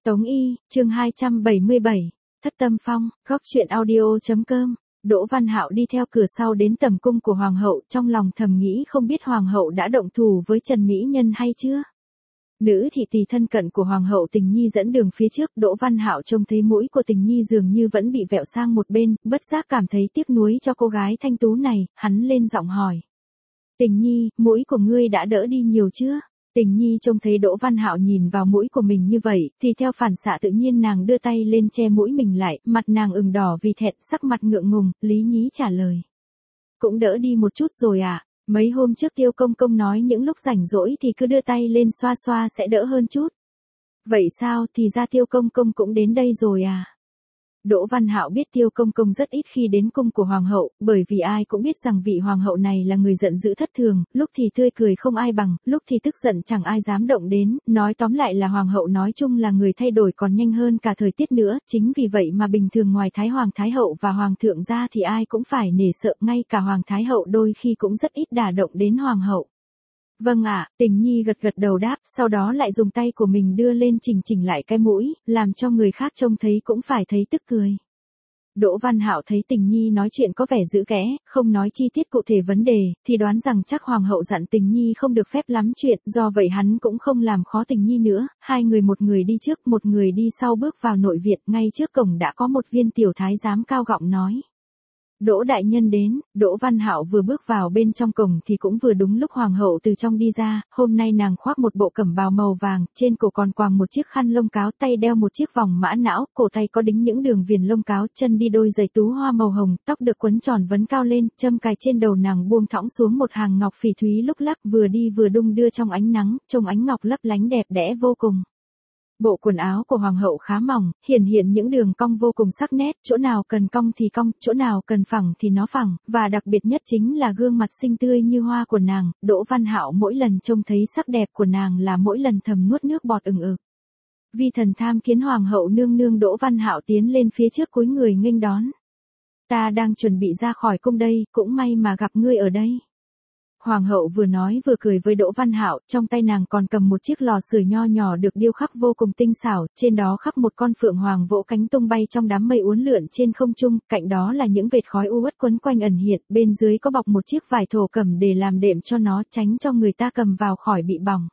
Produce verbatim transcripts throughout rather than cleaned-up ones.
Tống Y, chương hai trăm bảy mươi bảy, Thất Tâm Phong, góc truyện audio.com. Đỗ Văn Hạo đi theo cửa sau đến tầm cung của hoàng hậu, trong lòng thầm nghĩ không biết hoàng hậu đã động thủ với Trần Mỹ Nhân hay chưa. Nữ thị tỳ thân cận của hoàng hậu Tình Nhi dẫn đường phía trước, Đỗ Văn Hạo trông thấy mũi của Tình Nhi dường như vẫn bị vẹo sang một bên, bất giác cảm thấy tiếc nuối cho cô gái thanh tú này, hắn lên giọng hỏi: "Tình Nhi, mũi của ngươi đã đỡ đi nhiều chưa?" Tình Nhi trông thấy Đỗ Văn Hạo nhìn vào mũi của mình như vậy, thì theo phản xạ tự nhiên nàng đưa tay lên che mũi mình lại, mặt nàng ửng đỏ vì thẹn, sắc mặt ngượng ngùng, lý nhí trả lời: "Cũng đỡ đi một chút rồi ạ. À? Mấy hôm trước Tiêu Công Công nói những lúc rảnh rỗi thì cứ đưa tay lên xoa xoa sẽ đỡ hơn chút." "Vậy sao, thì ra Tiêu Công Công cũng đến đây rồi à?" Đỗ Văn Hạo biết Tiêu Công Công rất ít khi đến cung của hoàng hậu, bởi vì ai cũng biết rằng vị hoàng hậu này là người giận dữ thất thường, lúc thì tươi cười không ai bằng, lúc thì tức giận chẳng ai dám động đến, nói tóm lại là hoàng hậu nói chung là người thay đổi còn nhanh hơn cả thời tiết nữa, chính vì vậy mà bình thường ngoài Thái Hoàng Thái Hậu và Hoàng thượng ra thì ai cũng phải nể sợ, ngay cả Hoàng Thái Hậu đôi khi cũng rất ít đả động đến hoàng hậu. "Vâng ạ," Tình Nhi gật gật đầu đáp, sau đó lại dùng tay của mình đưa lên chỉnh chỉnh lại cái mũi, làm cho người khác trông thấy cũng phải thấy tức cười. Đỗ Văn Hạo thấy Tình Nhi nói chuyện có vẻ giữ kẽ, không nói chi tiết cụ thể vấn đề, thì đoán rằng chắc hoàng hậu dặn Tình Nhi không được phép lắm chuyện, do vậy hắn cũng không làm khó Tình Nhi nữa, hai người một người đi trước, một người đi sau bước vào nội viện, ngay trước cổng đã có một viên tiểu thái giám cao giọng nói: "Đỗ đại nhân đến." Đỗ Văn Hạo vừa bước vào bên trong cổng thì cũng vừa đúng lúc hoàng hậu từ trong đi ra, hôm nay nàng khoác một bộ cẩm bào màu vàng, trên cổ còn quàng một chiếc khăn lông cáo, tay đeo một chiếc vòng mã não, cổ tay có đính những đường viền lông cáo, chân đi đôi giày tú hoa màu hồng, tóc được quấn tròn vấn cao lên, châm cài trên đầu nàng buông thõng xuống một hàng ngọc phỉ thúy lúc lắc, vừa đi vừa đung đưa trong ánh nắng, trông ánh ngọc lấp lánh đẹp đẽ vô cùng. Bộ quần áo của hoàng hậu khá mỏng, hiển hiện những đường cong vô cùng sắc nét, chỗ nào cần cong thì cong, chỗ nào cần phẳng thì nó phẳng, và đặc biệt nhất chính là gương mặt xinh tươi như hoa của nàng. Đỗ Văn Hạo mỗi lần trông thấy sắc đẹp của nàng là mỗi lần thầm nuốt nước bọt ừng ực. Vi thần tham kiến hoàng hậu nương nương. Đỗ Văn Hạo tiến lên phía trước cúi người nghênh đón. "Ta đang chuẩn bị ra khỏi cung đây, cũng may mà gặp ngươi ở đây." Hoàng hậu vừa nói vừa cười với Đỗ Văn Hạo, trong tay nàng còn cầm một chiếc lò sưởi nho nhỏ được điêu khắc vô cùng tinh xảo, trên đó khắc một con phượng hoàng vỗ cánh tung bay trong đám mây uốn lượn trên không trung, cạnh đó là những vệt khói u uất quấn quanh ẩn hiện, bên dưới có bọc một chiếc vải thổ cẩm để làm đệm cho nó, tránh cho người ta cầm vào khỏi bị bỏng.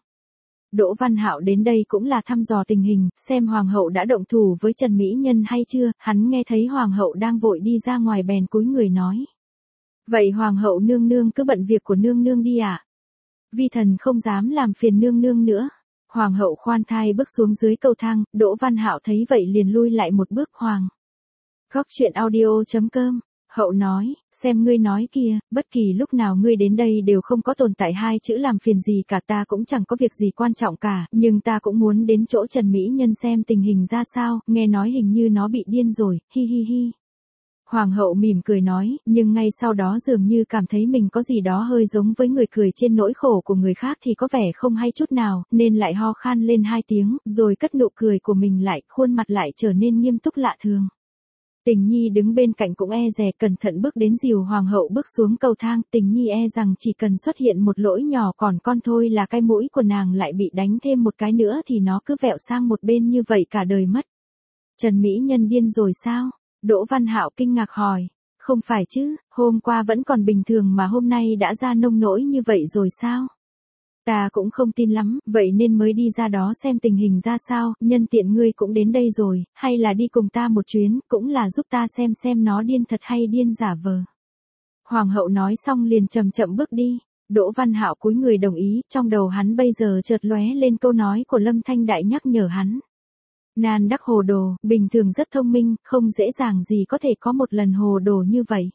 Đỗ Văn Hạo đến đây cũng là thăm dò tình hình, xem hoàng hậu đã động thủ với Trần Mỹ Nhân hay chưa, hắn nghe thấy hoàng hậu đang vội đi ra ngoài bèn cúi người nói: "Vậy hoàng hậu nương nương cứ bận việc của nương nương đi ạ. À? Vi thần không dám làm phiền nương nương nữa." Hoàng hậu khoan thai bước xuống dưới cầu thang, Đỗ Văn Hạo thấy vậy liền lui lại một bước. "Hoàng." Góc truyện audio.com. Hậu nói: "Xem ngươi nói kìa, bất kỳ lúc nào ngươi đến đây đều không có tồn tại hai chữ làm phiền gì cả, ta cũng chẳng có việc gì quan trọng cả, nhưng ta cũng muốn đến chỗ Trần Mỹ Nhân xem tình hình ra sao, nghe nói hình như nó bị điên rồi, hi hi hi." Hoàng hậu mỉm cười nói, nhưng ngay sau đó dường như cảm thấy mình có gì đó hơi giống với người cười trên nỗi khổ của người khác thì có vẻ không hay chút nào, nên lại ho khan lên hai tiếng, rồi cất nụ cười của mình lại, khuôn mặt lại trở nên nghiêm túc lạ thường. Tình Nhi đứng bên cạnh cũng e dè cẩn thận bước đến dìu hoàng hậu bước xuống cầu thang. Tình Nhi e rằng chỉ cần xuất hiện một lỗi nhỏ còn con thôi là cái mũi của nàng lại bị đánh thêm một cái nữa thì nó cứ vẹo sang một bên như vậy cả đời mất. "Trần Mỹ Nhân điên rồi sao?" Đỗ Văn Hạo kinh ngạc hỏi. "Không phải chứ, hôm qua vẫn còn bình thường mà hôm nay đã ra nông nỗi như vậy rồi sao?" "Ta cũng không tin lắm, vậy nên mới đi ra đó xem tình hình ra sao, nhân tiện ngươi cũng đến đây rồi, hay là đi cùng ta một chuyến, cũng là giúp ta xem xem nó điên thật hay điên giả vờ." Hoàng hậu nói xong liền chậm chậm bước đi. Đỗ Văn Hạo cúi người đồng ý, trong đầu hắn bây giờ chợt lóe lên câu nói của Lâm Thanh Đại nhắc nhở hắn: "Nan đắc hồ đồ, bình thường rất thông minh, không dễ dàng gì có thể có một lần hồ đồ như vậy."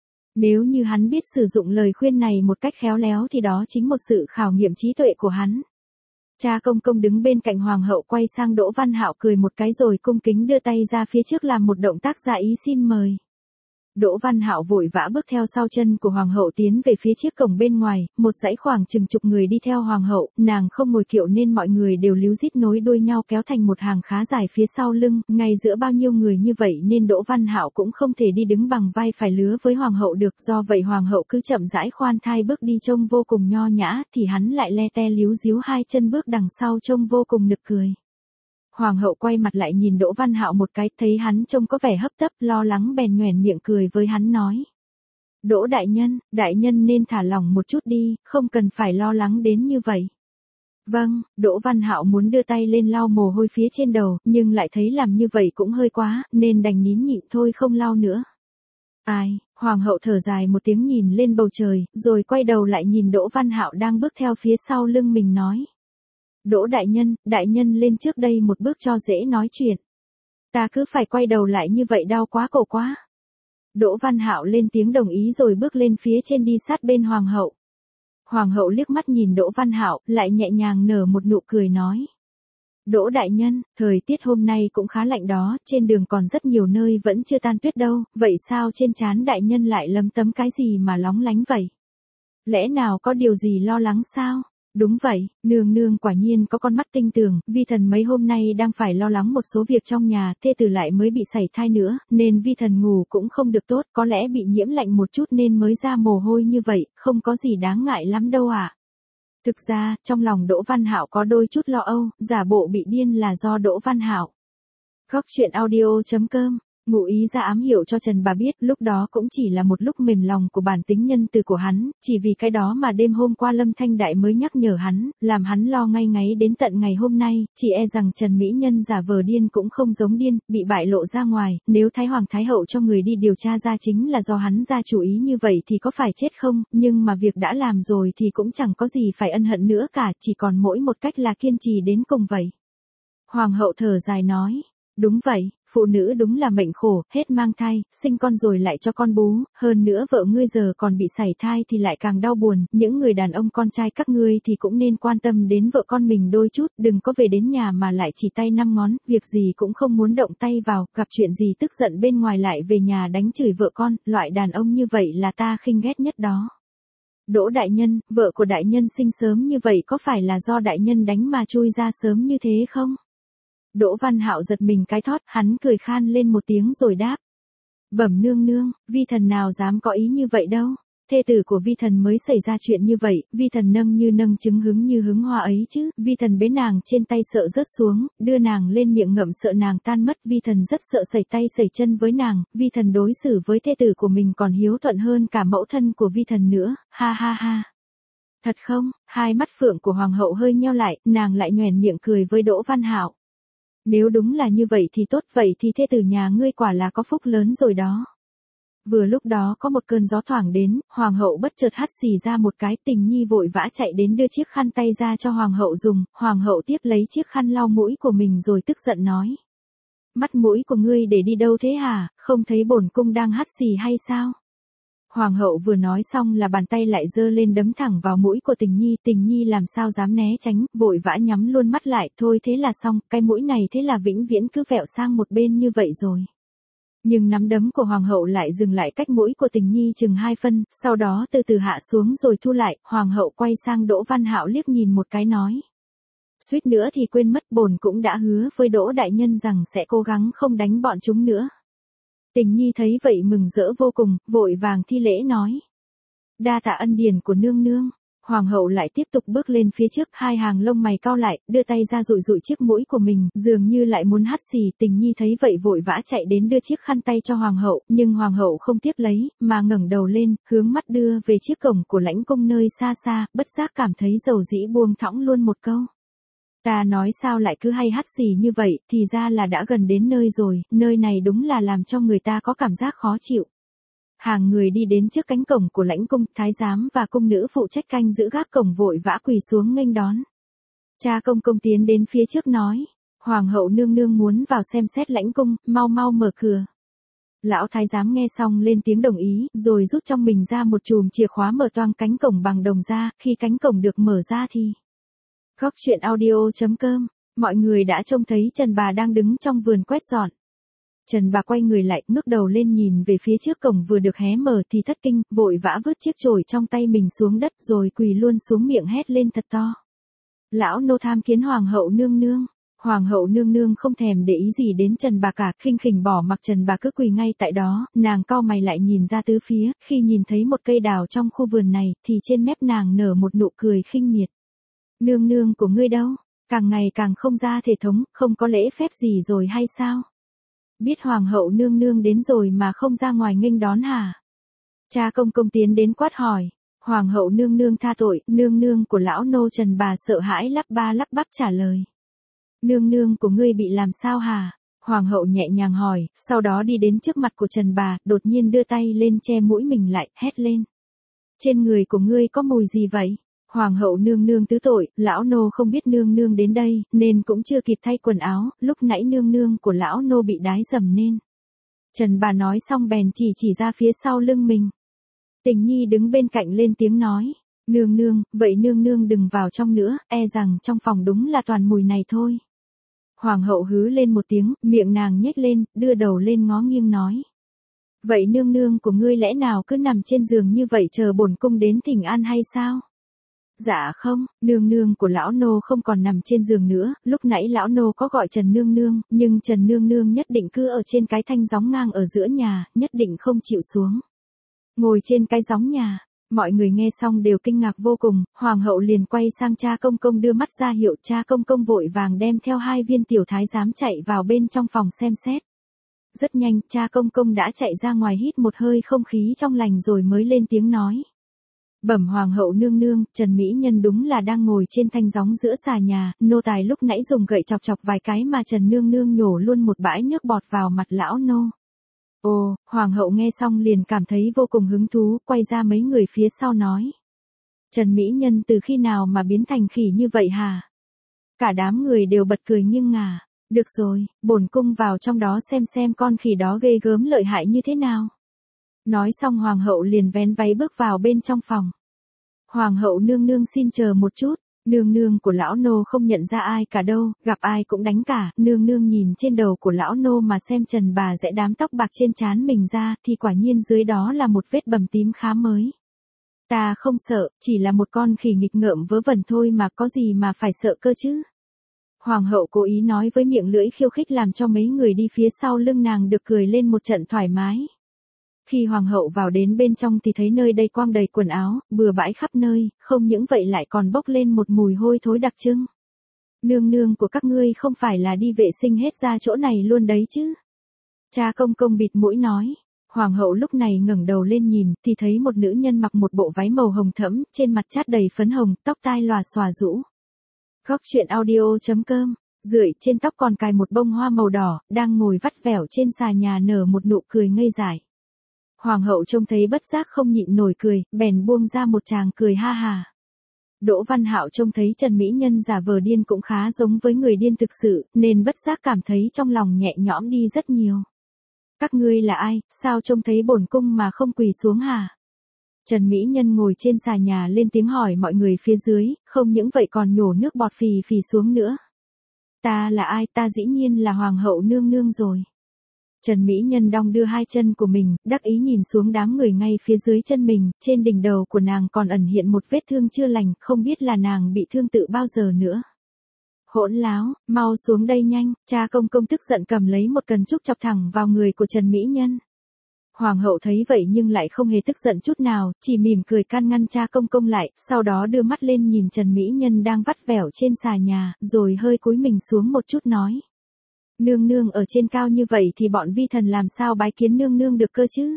Nếu như hắn biết sử dụng lời khuyên này một cách khéo léo thì đó chính một sự khảo nghiệm trí tuệ của hắn. Cha Công Công đứng bên cạnh hoàng hậu quay sang Đỗ Văn Hạo cười một cái rồi cung kính đưa tay ra phía trước làm một động tác ra ý xin mời. Đỗ Văn Hạo vội vã bước theo sau chân của hoàng hậu tiến về phía chiếc cổng bên ngoài, một dãy khoảng chừng chục người đi theo hoàng hậu, nàng không ngồi kiệu nên mọi người đều líu rít nối đuôi nhau kéo thành một hàng khá dài phía sau lưng, ngay giữa bao nhiêu người như vậy nên Đỗ Văn Hạo cũng không thể đi đứng bằng vai phải lứa với hoàng hậu được, do vậy hoàng hậu cứ chậm rãi khoan thai bước đi trông vô cùng nho nhã, thì hắn lại le te líu díu hai chân bước đằng sau trông vô cùng nực cười. Hoàng hậu quay mặt lại nhìn Đỗ Văn Hạo một cái, thấy hắn trông có vẻ hấp tấp, lo lắng bèn nhoẻn miệng cười với hắn nói. Đỗ đại nhân, đại nhân nên thả lỏng một chút đi, không cần phải lo lắng đến như vậy. Vâng, Đỗ Văn Hạo muốn đưa tay lên lau mồ hôi phía trên đầu, nhưng lại thấy làm như vậy cũng hơi quá, nên đành nín nhịn thôi không lau nữa. Ai, Hoàng hậu thở dài một tiếng nhìn lên bầu trời, rồi quay đầu lại nhìn Đỗ Văn Hạo đang bước theo phía sau lưng mình nói. Đỗ đại nhân, đại nhân lên trước đây một bước cho dễ nói chuyện. Ta cứ phải quay đầu lại như vậy đau quá cổ quá. Đỗ Văn Hạo lên tiếng đồng ý rồi bước lên phía trên đi sát bên Hoàng hậu. Hoàng hậu liếc mắt nhìn Đỗ Văn Hạo, lại nhẹ nhàng nở một nụ cười nói. Đỗ đại nhân, thời tiết hôm nay cũng khá lạnh đó, trên đường còn rất nhiều nơi vẫn chưa tan tuyết đâu, vậy sao trên trán đại nhân lại lấm tấm cái gì mà lóng lánh vậy? Lẽ nào có điều gì lo lắng sao? Đúng vậy, nương nương quả nhiên có con mắt tinh tường, vi thần mấy hôm nay đang phải lo lắng một số việc trong nhà, thê tử lại mới bị sảy thai nữa, nên vi thần ngủ cũng không được tốt, có lẽ bị nhiễm lạnh một chút nên mới ra mồ hôi như vậy, không có gì đáng ngại lắm đâu ạ. À. Thực ra, trong lòng Đỗ Văn Hạo có đôi chút lo âu, giả bộ bị điên là do Đỗ Văn Hạo. Góc truyện audio chấm com Ngụ ý ra ám hiệu cho Trần Bà biết, lúc đó cũng chỉ là một lúc mềm lòng của bản tính nhân từ của hắn, chỉ vì cái đó mà đêm hôm qua Lâm Thanh Đại mới nhắc nhở hắn, làm hắn lo ngay ngáy đến tận ngày hôm nay, chỉ e rằng Trần Mỹ Nhân giả vờ điên cũng không giống điên, bị bại lộ ra ngoài, nếu Thái Hoàng Thái Hậu cho người đi điều tra ra chính là do hắn ra chủ ý như vậy thì có phải chết không, nhưng mà việc đã làm rồi thì cũng chẳng có gì phải ân hận nữa cả, chỉ còn mỗi một cách là kiên trì đến cùng vậy. Hoàng hậu thở dài nói. Đúng vậy, phụ nữ đúng là mệnh khổ, hết mang thai, sinh con rồi lại cho con bú, hơn nữa vợ ngươi giờ còn bị sảy thai thì lại càng đau buồn, những người đàn ông con trai các ngươi thì cũng nên quan tâm đến vợ con mình đôi chút, đừng có về đến nhà mà lại chỉ tay năm ngón, việc gì cũng không muốn động tay vào, gặp chuyện gì tức giận bên ngoài lại về nhà đánh chửi vợ con, loại đàn ông như vậy là ta khinh ghét nhất đó. Đỗ đại nhân, vợ của đại nhân sinh sớm như vậy có phải là do đại nhân đánh mà chui ra sớm như thế không? Đỗ Văn Hạo giật mình cái thót, hắn cười khan lên một tiếng rồi đáp. Bẩm nương nương, vi thần nào dám có ý như vậy đâu, thê tử của vi thần mới xảy ra chuyện như vậy, vi thần nâng như nâng trứng hứng như hứng hoa ấy chứ, vi thần bế nàng trên tay sợ rớt xuống, đưa nàng lên miệng ngậm sợ nàng tan mất, vi thần rất sợ sẩy tay sẩy chân với nàng, vi thần đối xử với thê tử của mình còn hiếu thuận hơn cả mẫu thân của vi thần nữa, ha ha ha. Thật không? Hai mắt phượng của hoàng hậu hơi nheo lại, nàng lại nhoẻn miệng cười với Đỗ Văn Hạo. Nếu đúng là như vậy thì tốt, vậy thì thê tử nhà ngươi quả là có phúc lớn rồi đó. Vừa lúc đó có một cơn gió thoảng đến, hoàng hậu bất chợt hắt xì ra một cái, Tình Nhi vội vã chạy đến đưa chiếc khăn tay ra cho hoàng hậu dùng, hoàng hậu tiếp lấy chiếc khăn lau mũi của mình rồi tức giận nói. Mắt mũi của ngươi để đi đâu thế hả, không thấy bổn cung đang hắt xì hay sao? Hoàng hậu vừa nói xong là bàn tay lại giơ lên đấm thẳng vào mũi của Tình Nhi, Tình Nhi làm sao dám né tránh, vội vã nhắm luôn mắt lại, thôi thế là xong, cái mũi này thế là vĩnh viễn cứ vẹo sang một bên như vậy rồi. Nhưng nắm đấm của hoàng hậu lại dừng lại cách mũi của Tình Nhi chừng hai phân, sau đó từ từ hạ xuống rồi thu lại, hoàng hậu quay sang Đỗ Văn Hạo liếc nhìn một cái nói. Suýt nữa thì quên mất, bổn cũng đã hứa với Đỗ đại nhân rằng sẽ cố gắng không đánh bọn chúng nữa. Tình Nhi thấy vậy mừng rỡ vô cùng, vội vàng thi lễ nói. Đa tạ ân điển của nương nương. Hoàng hậu lại tiếp tục bước lên phía trước, hai hàng lông mày cau lại, đưa tay ra dụi dụi chiếc mũi của mình, dường như lại muốn hắt xì. Tình Nhi thấy vậy vội vã chạy đến đưa chiếc khăn tay cho hoàng hậu, nhưng hoàng hậu không tiếp lấy, mà ngẩng đầu lên, hướng mắt đưa về chiếc cổng của lãnh cung nơi xa xa, bất giác cảm thấy dầu dĩ buông thõng luôn một câu. Ta nói sao lại cứ hay hắt xì như vậy, thì ra là đã gần đến nơi rồi, nơi này đúng là làm cho người ta có cảm giác khó chịu. Hàng người đi đến trước cánh cổng của lãnh cung, thái giám và cung nữ phụ trách canh giữ gác cổng vội vã quỳ xuống nghênh đón. Cha công công tiến đến phía trước nói, hoàng hậu nương nương muốn vào xem xét lãnh cung, mau mau mở cửa. Lão thái giám nghe xong lên tiếng đồng ý, rồi rút trong mình ra một chùm chìa khóa mở toang cánh cổng bằng đồng ra, khi cánh cổng được mở ra thì... Góc truyện audio chấm com Mọi người đã trông thấy Trần Bà đang đứng trong vườn quét dọn. Trần Bà quay người lại, ngước đầu lên nhìn về phía trước cổng vừa được hé mở thì thất kinh, vội vã vứt chiếc chổi trong tay mình xuống đất rồi quỳ luôn xuống miệng hét lên thật to. Lão nô tham kiến hoàng hậu nương nương. Hoàng hậu nương nương không thèm để ý gì đến Trần Bà cả, khinh khỉnh bỏ mặc Trần Bà cứ quỳ ngay tại đó, nàng cau mày lại nhìn ra tứ phía, khi nhìn thấy một cây đào trong khu vườn này, thì trên mép nàng nở một nụ cười khinh miệt. Nương nương của ngươi đâu? càng ngày càng không ra thể thống, không có lễ phép gì rồi hay sao? Biết hoàng hậu nương nương đến rồi mà không ra ngoài nghênh đón hả? Cha công công tiến đến quát hỏi. Hoàng hậu nương nương tha tội, nương nương của lão nô Trần bà sợ hãi lắp ba lắp bắp trả lời. Nương nương của ngươi bị làm sao hả? Hoàng hậu nhẹ nhàng hỏi, sau đó đi đến trước mặt của Trần bà, đột nhiên đưa tay lên che mũi mình lại, hét lên. Trên người của ngươi có mùi gì vậy? Hoàng hậu nương nương tứ tội, lão nô không biết nương nương đến đây, nên cũng chưa kịp thay quần áo, lúc nãy nương nương của lão nô bị đái dầm nên. Trần bà nói xong bèn chỉ chỉ ra phía sau lưng mình. Tình nhi đứng bên cạnh lên tiếng nói, nương nương, vậy nương nương đừng vào trong nữa, e rằng trong phòng đúng là toàn mùi này thôi. Hoàng hậu hứ lên một tiếng, miệng nàng nhếch lên, đưa đầu lên ngó nghiêng nói. Vậy nương nương của ngươi lẽ nào cứ nằm trên giường như vậy chờ bổn cung đến thỉnh an hay sao? Dạ không, nương nương của lão nô không còn nằm trên giường nữa, lúc nãy lão nô có gọi Trần nương nương, nhưng Trần nương nương nhất định cứ ở trên cái thanh gióng ngang ở giữa nhà, nhất định không chịu xuống. Ngồi trên cái gióng nhà, mọi người nghe xong đều kinh ngạc vô cùng, hoàng hậu liền quay sang cha công công đưa mắt ra hiệu, cha công công vội vàng đem theo hai viên tiểu thái giám chạy vào bên trong phòng xem xét. Rất nhanh, cha công công đã chạy ra ngoài hít một hơi không khí trong lành rồi mới lên tiếng nói. Bẩm hoàng hậu nương nương, Trần Mỹ Nhân đúng là đang ngồi trên thanh gióng giữa xà nhà, nô tài lúc nãy dùng gậy chọc chọc vài cái mà Trần nương nương nhổ luôn một bãi nước bọt vào mặt lão nô. Ồ, hoàng hậu nghe xong liền cảm thấy vô cùng hứng thú, quay ra mấy người phía sau nói. Trần Mỹ Nhân từ khi nào mà biến thành khỉ như vậy hả? Cả đám người đều bật cười nghiêng ngả. Được rồi, bổn cung vào trong đó xem xem con khỉ đó ghê gớm lợi hại như thế nào. Nói xong hoàng hậu liền vén váy bước vào bên trong phòng. Hoàng hậu nương nương xin chờ một chút, nương nương của lão nô không nhận ra ai cả đâu, gặp ai cũng đánh cả, nương nương nhìn trên đầu của lão nô mà xem Trần bà rẽ đám tóc bạc trên trán mình ra thì quả nhiên dưới đó là một vết bầm tím khá mới. Ta không sợ, chỉ là một con khỉ nghịch ngợm vớ vẩn thôi mà có gì mà phải sợ cơ chứ. Hoàng hậu cố ý nói với miệng lưỡi khiêu khích làm cho mấy người đi phía sau lưng nàng được cười lên một trận thoải mái. Khi hoàng hậu vào đến bên trong thì thấy nơi đây quang đầy quần áo, bừa bãi khắp nơi, không những vậy lại còn bốc lên một mùi hôi thối đặc trưng. Nương nương của các ngươi không phải là đi vệ sinh hết ra chỗ này luôn đấy chứ? Cha công công bịt mũi nói. Hoàng hậu lúc này ngẩng đầu lên nhìn, thì thấy một nữ nhân mặc một bộ váy màu hồng thẫm, trên mặt chát đầy phấn hồng, tóc tai lòa xòa rũ. Góc truyện audio chấm com, rượi trên tóc còn cài một bông hoa màu đỏ, đang ngồi vắt vẻo trên xà nhà nở một nụ cười ngây dại. Hoàng hậu trông thấy bất giác không nhịn nổi cười, bèn buông ra một tràng cười ha hà. Đỗ Văn Hạo trông thấy Trần Mỹ Nhân giả vờ điên cũng khá giống với người điên thực sự, nên bất giác cảm thấy trong lòng nhẹ nhõm đi rất nhiều. Các ngươi là ai, sao trông thấy bổn cung mà không quỳ xuống hả? Trần Mỹ Nhân ngồi trên xà nhà lên tiếng hỏi mọi người phía dưới, không những vậy còn nhổ nước bọt phì phì xuống nữa. Ta là ai, ta dĩ nhiên là hoàng hậu nương nương rồi. Trần Mỹ Nhân đong đưa hai chân của mình, đắc ý nhìn xuống đám người ngay phía dưới chân mình, trên đỉnh đầu của nàng còn ẩn hiện một vết thương chưa lành, không biết là nàng bị thương tự bao giờ nữa. Hỗn láo, mau xuống đây nhanh, cha công công tức giận cầm lấy một cần trúc chọc thẳng vào người của Trần Mỹ Nhân. Hoàng hậu thấy vậy nhưng lại không hề tức giận chút nào, chỉ mỉm cười can ngăn cha công công lại, sau đó đưa mắt lên nhìn Trần Mỹ Nhân đang vắt vẻo trên xà nhà, rồi hơi cúi mình xuống một chút nói. Nương nương ở trên cao như vậy thì bọn vi thần làm sao bái kiến nương nương được cơ chứ?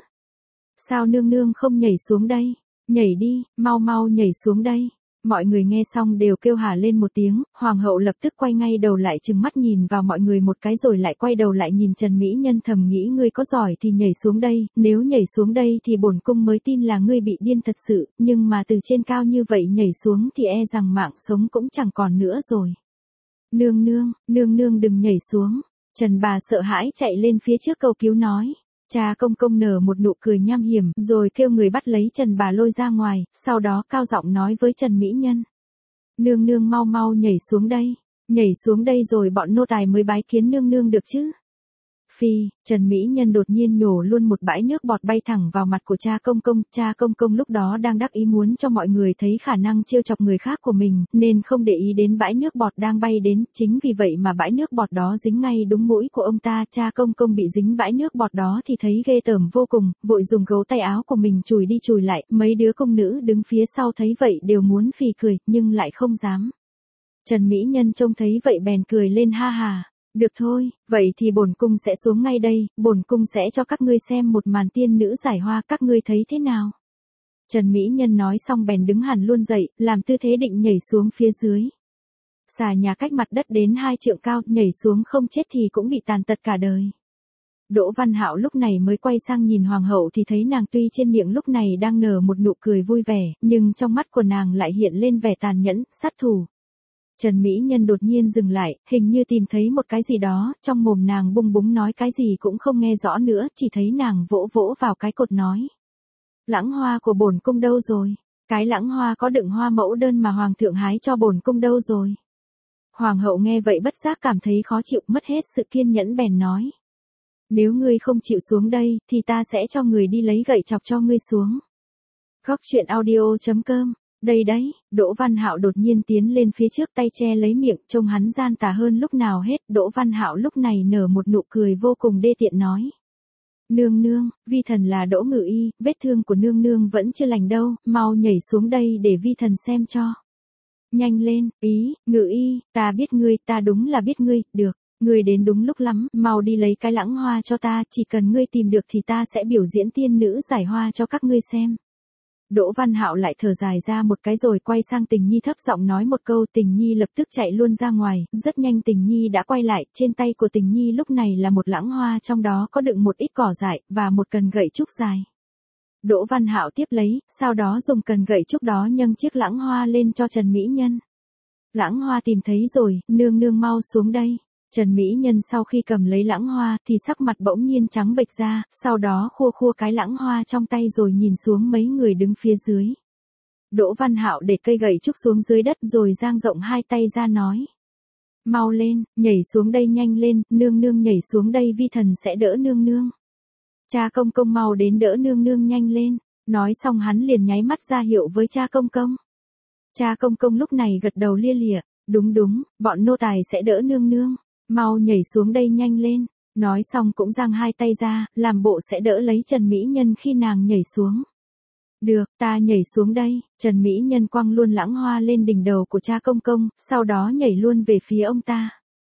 Sao nương nương không nhảy xuống đây? Nhảy đi, mau mau nhảy xuống đây. Mọi người nghe xong đều kêu hả lên một tiếng, hoàng hậu lập tức quay ngay đầu lại trừng mắt nhìn vào mọi người một cái rồi lại quay đầu lại nhìn Trần Mỹ Nhân thầm nghĩ ngươi có giỏi thì nhảy xuống đây, nếu nhảy xuống đây thì bổn cung mới tin là ngươi bị điên thật sự, nhưng mà từ trên cao như vậy nhảy xuống thì e rằng mạng sống cũng chẳng còn nữa rồi. Nương nương, nương nương đừng nhảy xuống. Trần bà sợ hãi chạy lên phía trước cầu cứu nói. Cha công công nở một nụ cười nham hiểm, rồi kêu người bắt lấy Trần bà lôi ra ngoài, sau đó cao giọng nói với Trần Mỹ Nhân. Nương nương mau mau nhảy xuống đây, nhảy xuống đây rồi bọn nô tài mới bái kiến nương nương được chứ. Phi, Trần Mỹ Nhân đột nhiên nhổ luôn một bãi nước bọt bay thẳng vào mặt của cha công công, cha công công lúc đó đang đắc ý muốn cho mọi người thấy khả năng trêu chọc người khác của mình, nên không để ý đến bãi nước bọt đang bay đến, chính vì vậy mà bãi nước bọt đó dính ngay đúng mũi của ông ta, cha công công bị dính bãi nước bọt đó thì thấy ghê tởm vô cùng, vội dùng gấu tay áo của mình chùi đi chùi lại, mấy đứa công nữ đứng phía sau thấy vậy đều muốn phì cười, nhưng lại không dám. Trần Mỹ Nhân trông thấy vậy bèn cười lên ha hà. Được thôi, vậy thì bổn cung sẽ xuống ngay đây, bổn cung sẽ cho các ngươi xem một màn tiên nữ giải hoa, các ngươi thấy thế nào? Trần Mỹ Nhân nói xong bèn đứng hẳn luôn dậy, làm tư thế định nhảy xuống phía dưới. Xà nhà cách mặt đất đến hai trượng cao, nhảy xuống không chết thì cũng bị tàn tật cả đời. Đỗ Văn Hạo lúc này mới quay sang nhìn hoàng hậu thì thấy nàng tuy trên miệng lúc này đang nở một nụ cười vui vẻ, nhưng trong mắt của nàng lại hiện lên vẻ tàn nhẫn, sát thủ. Trần Mỹ Nhân đột nhiên dừng lại, hình như tìm thấy một cái gì đó, trong mồm nàng bung búng nói cái gì cũng không nghe rõ nữa, chỉ thấy nàng vỗ vỗ vào cái cột nói. Lãng hoa của bổn cung đâu rồi? Cái lãng hoa có đựng hoa mẫu đơn mà hoàng thượng hái cho bổn cung đâu rồi? Hoàng hậu nghe vậy bất giác cảm thấy khó chịu, mất hết sự kiên nhẫn bèn nói. Nếu ngươi không chịu xuống đây, thì ta sẽ cho người đi lấy gậy chọc cho ngươi xuống. Góc truyện audio chấm com. Đây đấy, Đỗ Văn Hạo đột nhiên tiến lên phía trước tay che lấy miệng, trông hắn gian tà hơn lúc nào hết. Đỗ Văn Hạo lúc này nở một nụ cười vô cùng đê tiện nói. Nương nương, vi thần là Đỗ Ngự Y, vết thương của nương nương vẫn chưa lành đâu, mau nhảy xuống đây để vi thần xem cho. Nhanh lên, ý, Ngự Y, ta biết ngươi, ta đúng là biết ngươi, được, ngươi đến đúng lúc lắm, mau đi lấy cái lãng hoa cho ta, chỉ cần ngươi tìm được thì ta sẽ biểu diễn tiên nữ giải hoa cho các ngươi xem. Đỗ Văn Hạo lại thở dài ra một cái rồi quay sang Tình Nhi thấp giọng nói một câu, Tình Nhi lập tức chạy luôn ra ngoài, rất nhanh Tình Nhi đã quay lại, trên tay của Tình Nhi lúc này là một lãng hoa trong đó có đựng một ít cỏ dại, và một cần gậy trúc dài. Đỗ Văn Hạo tiếp lấy, sau đó dùng cần gậy trúc đó nhâng chiếc lãng hoa lên cho Trần Mỹ Nhân. Lãng hoa tìm thấy rồi, nương nương mau xuống đây. Trần Mỹ Nhân sau khi cầm lấy lãng hoa thì sắc mặt bỗng nhiên trắng bệch ra, sau đó khua khua cái lãng hoa trong tay rồi nhìn xuống mấy người đứng phía dưới. Đỗ Văn Hạo để cây gậy trúc xuống dưới đất rồi dang rộng hai tay ra nói. Mau lên, nhảy xuống đây nhanh lên, nương nương nhảy xuống đây vi thần sẽ đỡ nương nương. Cha công công mau đến đỡ nương nương nhanh lên, nói xong hắn liền nháy mắt ra hiệu với cha công công. Cha công công lúc này gật đầu lia lịa, đúng đúng, bọn nô tài sẽ đỡ nương nương. Mau nhảy xuống đây nhanh lên, nói xong cũng giang hai tay ra, làm bộ sẽ đỡ lấy Trần Mỹ Nhân khi nàng nhảy xuống. Được, ta nhảy xuống đây, Trần Mỹ Nhân quăng luôn lãng hoa lên đỉnh đầu của cha công công, sau đó nhảy luôn về phía ông ta.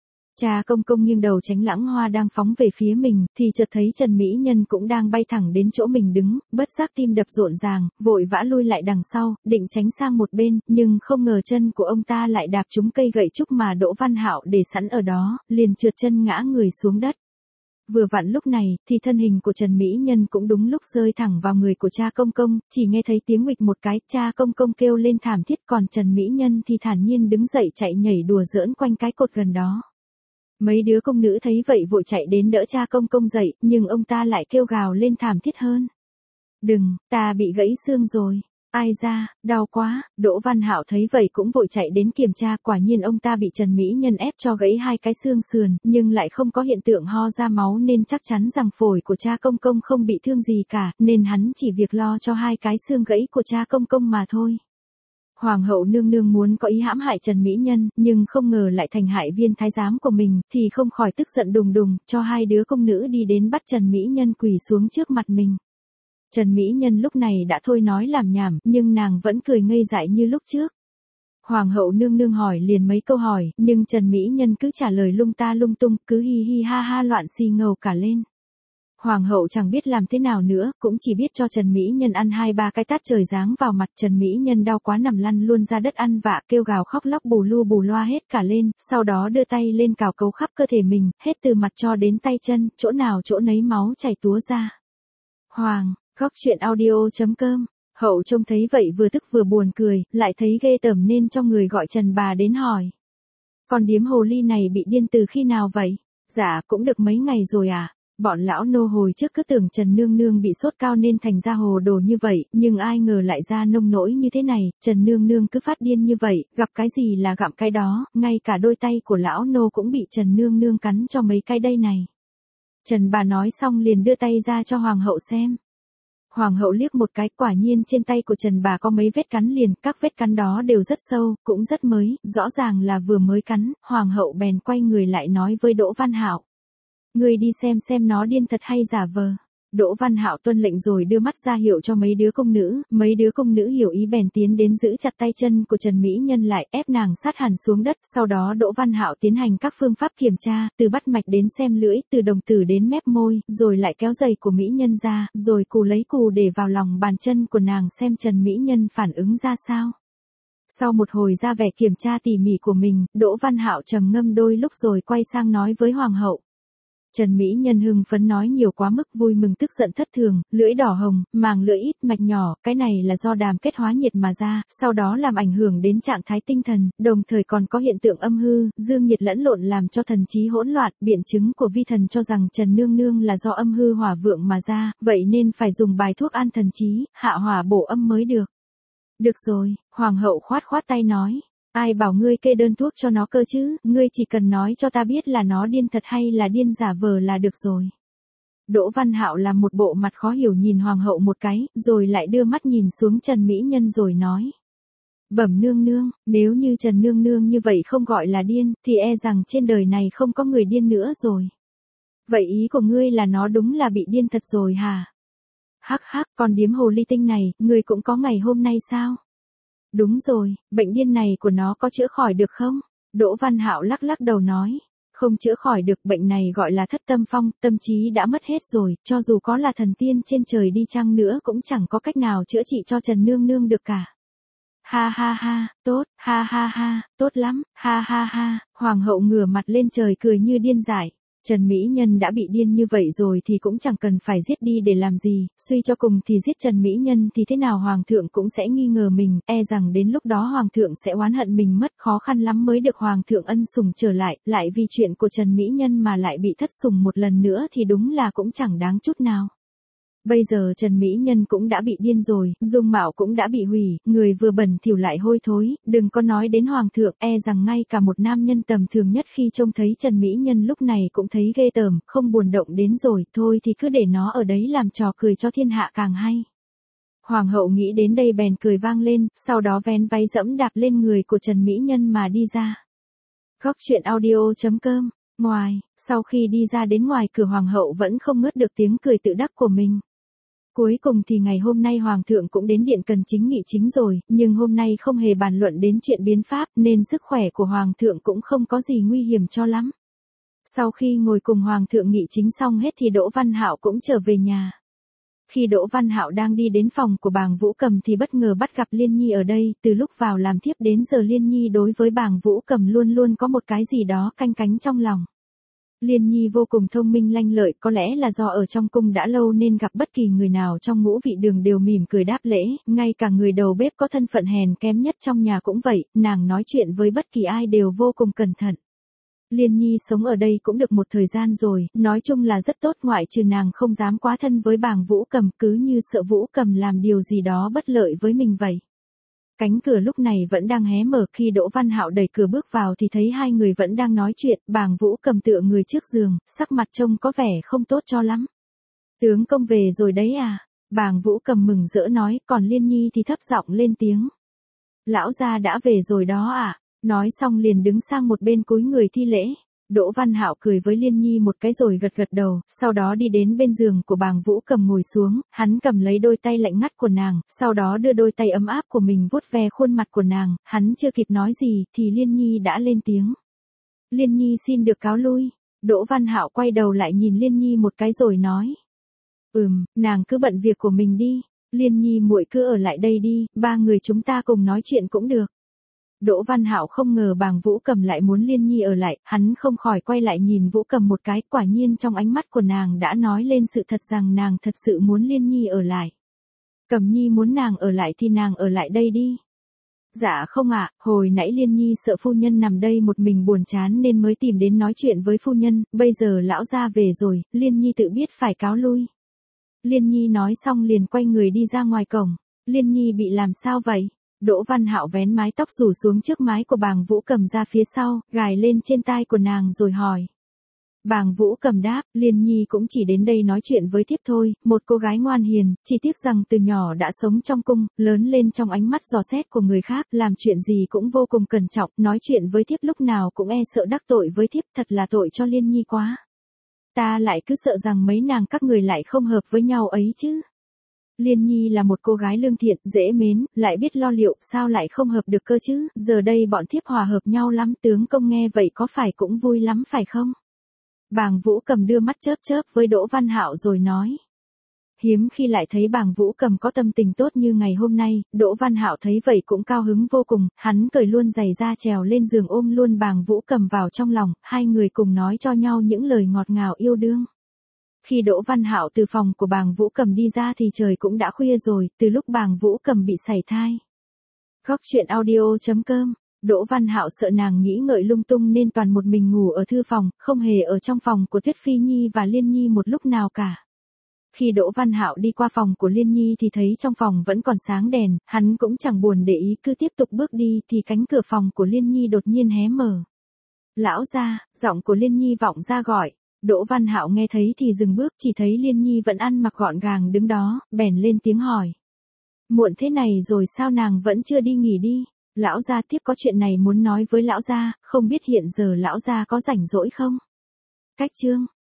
Cha công công nghiêng đầu tránh lãng hoa đang phóng về phía mình, thì chợt thấy Trần Mỹ Nhân cũng đang bay thẳng đến chỗ mình đứng, bất giác tim đập rộn ràng, vội vã lui lại đằng sau, định tránh sang một bên, nhưng không ngờ chân của ông ta lại đạp trúng cây gậy trúc mà Đỗ Văn Hạo để sẵn ở đó, liền trượt chân ngã người xuống đất. Vừa vặn lúc này, thì thân hình của Trần Mỹ Nhân cũng đúng lúc rơi thẳng vào người của cha công công, chỉ nghe thấy tiếng nguịch một cái, cha công công kêu lên thảm thiết, còn Trần Mỹ Nhân thì thản nhiên đứng dậy chạy nhảy đùa giỡn quanh cái cột gần đó. Mấy đứa công nữ thấy vậy vội chạy đến đỡ cha công công dậy, nhưng ông ta lại kêu gào lên thảm thiết hơn. Đừng, ta bị gãy xương rồi. Ai ra, đau quá. Đỗ Văn Hạo thấy vậy cũng vội chạy đến kiểm tra, quả nhiên ông ta bị Trần Mỹ Nhân ép cho gãy hai cái xương sườn, nhưng lại không có hiện tượng ho ra máu nên chắc chắn rằng phổi của cha công công không bị thương gì cả, nên hắn chỉ việc lo cho hai cái xương gãy của cha công công mà thôi. Hoàng hậu nương nương muốn có ý hãm hại Trần Mỹ Nhân, nhưng không ngờ lại thành hại viên thái giám của mình, thì không khỏi tức giận đùng đùng, cho hai đứa công nữ đi đến bắt Trần Mỹ Nhân quỳ xuống trước mặt mình. Trần Mỹ Nhân lúc này đã thôi nói làm nhảm, nhưng nàng vẫn cười ngây dại như lúc trước. Hoàng hậu nương nương hỏi liền mấy câu hỏi, nhưng Trần Mỹ Nhân cứ trả lời lung ta lung tung, cứ hi hi ha ha loạn xì ngầu cả lên. Hoàng hậu chẳng biết làm thế nào nữa, cũng chỉ biết cho Trần Mỹ Nhân ăn hai ba cái tát trời giáng vào mặt. Trần Mỹ Nhân đau quá nằm lăn luôn ra đất ăn vạ, kêu gào khóc lóc bù lu bù loa hết cả lên, sau đó đưa tay lên cào cấu khắp cơ thể mình, hết từ mặt cho đến tay chân, chỗ nào chỗ nấy máu chảy túa ra. Hoàng, góc truyện audio chấm com. Hậu trông thấy vậy vừa tức vừa buồn cười, lại thấy ghê tởm nên trong người gọi Trần bà đến hỏi. Con điếm hồ ly này bị điên từ khi nào vậy? Dạ cũng được mấy ngày rồi à. Bọn lão nô hồi trước cứ tưởng Trần Nương Nương bị sốt cao nên thành ra hồ đồ như vậy, nhưng ai ngờ lại ra nông nỗi như thế này, Trần Nương Nương cứ phát điên như vậy, gặp cái gì là gặm cái đó, ngay cả đôi tay của lão nô cũng bị Trần Nương Nương cắn cho mấy cái đây này. Trần bà nói xong liền đưa tay ra cho Hoàng hậu xem. Hoàng hậu liếc một cái, quả nhiên trên tay của Trần bà có mấy vết cắn liền, các vết cắn đó đều rất sâu, cũng rất mới, rõ ràng là vừa mới cắn. Hoàng hậu bèn quay người lại nói với Đỗ Văn Hạo. Ngươi đi xem xem nó điên thật hay giả vờ. Đỗ Văn Hạo tuân lệnh rồi đưa mắt ra hiệu cho mấy đứa công nữ, mấy đứa công nữ hiểu ý bèn tiến đến giữ chặt tay chân của Trần Mỹ Nhân lại, ép nàng sát hẳn xuống đất, sau đó Đỗ Văn Hạo tiến hành các phương pháp kiểm tra, từ bắt mạch đến xem lưỡi, từ đồng tử đến mép môi, rồi lại kéo giày của Mỹ Nhân ra, rồi cù lấy cù để vào lòng bàn chân của nàng xem Trần Mỹ Nhân phản ứng ra sao. Sau một hồi ra vẻ kiểm tra tỉ mỉ của mình, Đỗ Văn Hạo trầm ngâm đôi lúc rồi quay sang nói với Hoàng hậu. Trần Mỹ Nhân hưng phấn nói nhiều quá mức vui mừng tức giận thất thường, lưỡi đỏ hồng, màng lưỡi ít mạch nhỏ, cái này là do đàm kết hóa nhiệt mà ra, sau đó làm ảnh hưởng đến trạng thái tinh thần, đồng thời còn có hiện tượng âm hư, dương nhiệt lẫn lộn làm cho thần trí hỗn loạn, biện chứng của vi thần cho rằng Trần Nương Nương là do âm hư hỏa vượng mà ra, vậy nên phải dùng bài thuốc an thần trí, hạ hỏa bổ âm mới được. Được rồi, Hoàng hậu khoát khoát tay nói. Ai bảo ngươi kê đơn thuốc cho nó cơ chứ, ngươi chỉ cần nói cho ta biết là nó điên thật hay là điên giả vờ là được rồi. Đỗ Văn Hạo làm một bộ mặt khó hiểu nhìn Hoàng hậu một cái, rồi lại đưa mắt nhìn xuống Trần Mỹ Nhân rồi nói. Bẩm nương nương, nếu như Trần Nương Nương như vậy không gọi là điên, thì e rằng trên đời này không có người điên nữa rồi. Vậy ý của ngươi là nó đúng là bị điên thật rồi hả? Hắc hắc, còn điếm hồ ly tinh này, ngươi cũng có ngày hôm nay sao? Đúng rồi, bệnh điên này của nó có chữa khỏi được không? Đỗ Văn Hạo lắc lắc đầu nói. Không chữa khỏi được, bệnh này gọi là thất tâm phong, tâm trí đã mất hết rồi, cho dù có là thần tiên trên trời đi chăng nữa cũng chẳng có cách nào chữa trị cho Trần Nương Nương được cả. Ha ha ha, tốt, ha ha ha, tốt lắm, ha ha ha, Hoàng hậu ngửa mặt lên trời cười như điên dại. Trần Mỹ Nhân đã bị điên như vậy rồi thì cũng chẳng cần phải giết đi để làm gì, suy cho cùng thì giết Trần Mỹ Nhân thì thế nào Hoàng thượng cũng sẽ nghi ngờ mình, e rằng đến lúc đó Hoàng thượng sẽ oán hận mình mất, khó khăn lắm mới được Hoàng thượng ân sủng trở lại, lại vì chuyện của Trần Mỹ Nhân mà lại bị thất sủng một lần nữa thì đúng là cũng chẳng đáng chút nào. Bây giờ Trần Mỹ Nhân cũng đã bị điên rồi, dung mạo cũng đã bị hủy, người vừa bẩn thỉu lại hôi thối, đừng có nói đến Hoàng thượng, e rằng ngay cả một nam nhân tầm thường nhất khi trông thấy Trần Mỹ Nhân lúc này cũng thấy ghê tởm, không buồn động đến rồi, thôi thì cứ để nó ở đấy làm trò cười cho thiên hạ càng hay. Hoàng hậu nghĩ đến đây bèn cười vang lên, sau đó vén váy dẫm đạp lên người của Trần Mỹ Nhân mà đi ra. Góc truyện audio chấm com. Ngoài, sau khi đi ra đến ngoài cửa Hoàng hậu vẫn không ngớt được tiếng cười tự đắc của mình. Cuối cùng thì ngày hôm nay Hoàng thượng cũng đến điện cần chính nghị chính rồi, nhưng hôm nay không hề bàn luận đến chuyện biến pháp nên sức khỏe của Hoàng thượng cũng không có gì nguy hiểm cho lắm. Sau khi ngồi cùng Hoàng thượng nghị chính xong hết thì Đỗ Văn Hạo cũng trở về nhà. Khi Đỗ Văn Hạo đang đi đến phòng của Bàng Vũ Cầm thì bất ngờ bắt gặp Liên Nhi ở đây, từ lúc vào làm thiếp đến giờ Liên Nhi đối với Bàng Vũ Cầm luôn luôn có một cái gì đó canh cánh trong lòng. Liên Nhi vô cùng thông minh lanh lợi, có lẽ là do ở trong cung đã lâu nên gặp bất kỳ người nào trong ngũ vị đường đều mỉm cười đáp lễ, ngay cả người đầu bếp có thân phận hèn kém nhất trong nhà cũng vậy, nàng nói chuyện với bất kỳ ai đều vô cùng cẩn thận. Liên Nhi sống ở đây cũng được một thời gian rồi, nói chung là rất tốt, ngoại trừ nàng không dám quá thân với Bàng Vũ Cầm, cứ như sợ Vũ Cầm làm điều gì đó bất lợi với mình vậy. Cánh cửa lúc này vẫn đang hé mở, khi Đỗ Văn Hạo đẩy cửa bước vào thì thấy hai người vẫn đang nói chuyện, Bàng Vũ Cầm tựa người trước giường, sắc mặt trông có vẻ không tốt cho lắm. Tướng công về rồi đấy à? Bàng Vũ Cầm mừng rỡ nói, còn Liên Nhi thì thấp giọng lên tiếng. Lão gia đã về rồi đó à? Nói xong liền đứng sang một bên cúi người thi lễ. Đỗ Văn Hạo cười với Liên Nhi một cái rồi gật gật đầu, sau đó đi đến bên giường của Bàng Vũ Cầm ngồi xuống, hắn cầm lấy đôi tay lạnh ngắt của nàng, sau đó đưa đôi tay ấm áp của mình vuốt ve khuôn mặt của nàng, hắn chưa kịp nói gì thì Liên Nhi đã lên tiếng. Liên Nhi xin được cáo lui. Đỗ Văn Hạo quay đầu lại nhìn Liên Nhi một cái rồi nói. Ừm, nàng cứ bận việc của mình đi, Liên Nhi muội cứ ở lại đây đi, ba người chúng ta cùng nói chuyện cũng được. Đỗ Văn Hạo không ngờ Bàng Vũ Cầm lại muốn Liên Nhi ở lại, hắn không khỏi quay lại nhìn Vũ Cầm một cái, quả nhiên trong ánh mắt của nàng đã nói lên sự thật rằng nàng thật sự muốn Liên Nhi ở lại. Cầm Nhi muốn nàng ở lại thì nàng ở lại đây đi. Dạ không ạ, hồi nãy Liên Nhi sợ phu nhân nằm đây một mình buồn chán nên mới tìm đến nói chuyện với phu nhân, bây giờ lão gia về rồi, Liên Nhi tự biết phải cáo lui. Liên Nhi nói xong liền quay người đi ra ngoài cổng. Liên Nhi bị làm sao vậy? Đỗ Văn Hạo vén mái tóc rủ xuống trước mái của Bàng Vũ Cầm ra phía sau, gài lên trên tai của nàng rồi hỏi. Bàng Vũ Cầm đáp, Liên Nhi cũng chỉ đến đây nói chuyện với thiếp thôi, một cô gái ngoan hiền, chỉ tiếc rằng từ nhỏ đã sống trong cung, lớn lên trong ánh mắt dò xét của người khác, làm chuyện gì cũng vô cùng cẩn trọng, nói chuyện với thiếp lúc nào cũng e sợ đắc tội với thiếp, thật là tội cho Liên Nhi quá. Ta lại cứ sợ rằng mấy nàng các người lại không hợp với nhau ấy chứ. Liên Nhi là một cô gái lương thiện, dễ mến, lại biết lo liệu, sao lại không hợp được cơ chứ, giờ đây bọn thiếp hòa hợp nhau lắm, tướng công nghe vậy có phải cũng vui lắm phải không? Bàng Vũ Cầm đưa mắt chớp chớp với Đỗ Văn Hạo rồi nói. Hiếm khi lại thấy Bàng Vũ Cầm có tâm tình tốt như ngày hôm nay, Đỗ Văn Hạo thấy vậy cũng cao hứng vô cùng, hắn cởi luôn giày ra trèo lên giường ôm luôn Bàng Vũ Cầm vào trong lòng, hai người cùng nói cho nhau những lời ngọt ngào yêu đương. Khi Đỗ Văn Hạo từ phòng của Bàng Vũ Cầm đi ra thì trời cũng đã khuya rồi, từ lúc Bàng Vũ Cầm bị sảy thai. Góc truyện audio chấm com. Đỗ Văn Hạo sợ nàng nghĩ ngợi lung tung nên toàn một mình ngủ ở thư phòng, không hề ở trong phòng của Tuyết Phi Nhi và Liên Nhi một lúc nào cả. Khi Đỗ Văn Hạo đi qua phòng của Liên Nhi thì thấy trong phòng vẫn còn sáng đèn, hắn cũng chẳng buồn để ý cứ tiếp tục bước đi thì cánh cửa phòng của Liên Nhi đột nhiên hé mở. Lão gia, giọng của Liên Nhi vọng ra gọi. Đỗ Văn Hạo nghe thấy thì dừng bước, chỉ thấy Liên Nhi vẫn ăn mặc gọn gàng đứng đó, bèn lên tiếng hỏi. Muộn thế này rồi sao nàng vẫn chưa đi nghỉ đi? Lão gia tiếp có chuyện này muốn nói với lão gia, không biết hiện giờ lão gia có rảnh rỗi không? Cách chương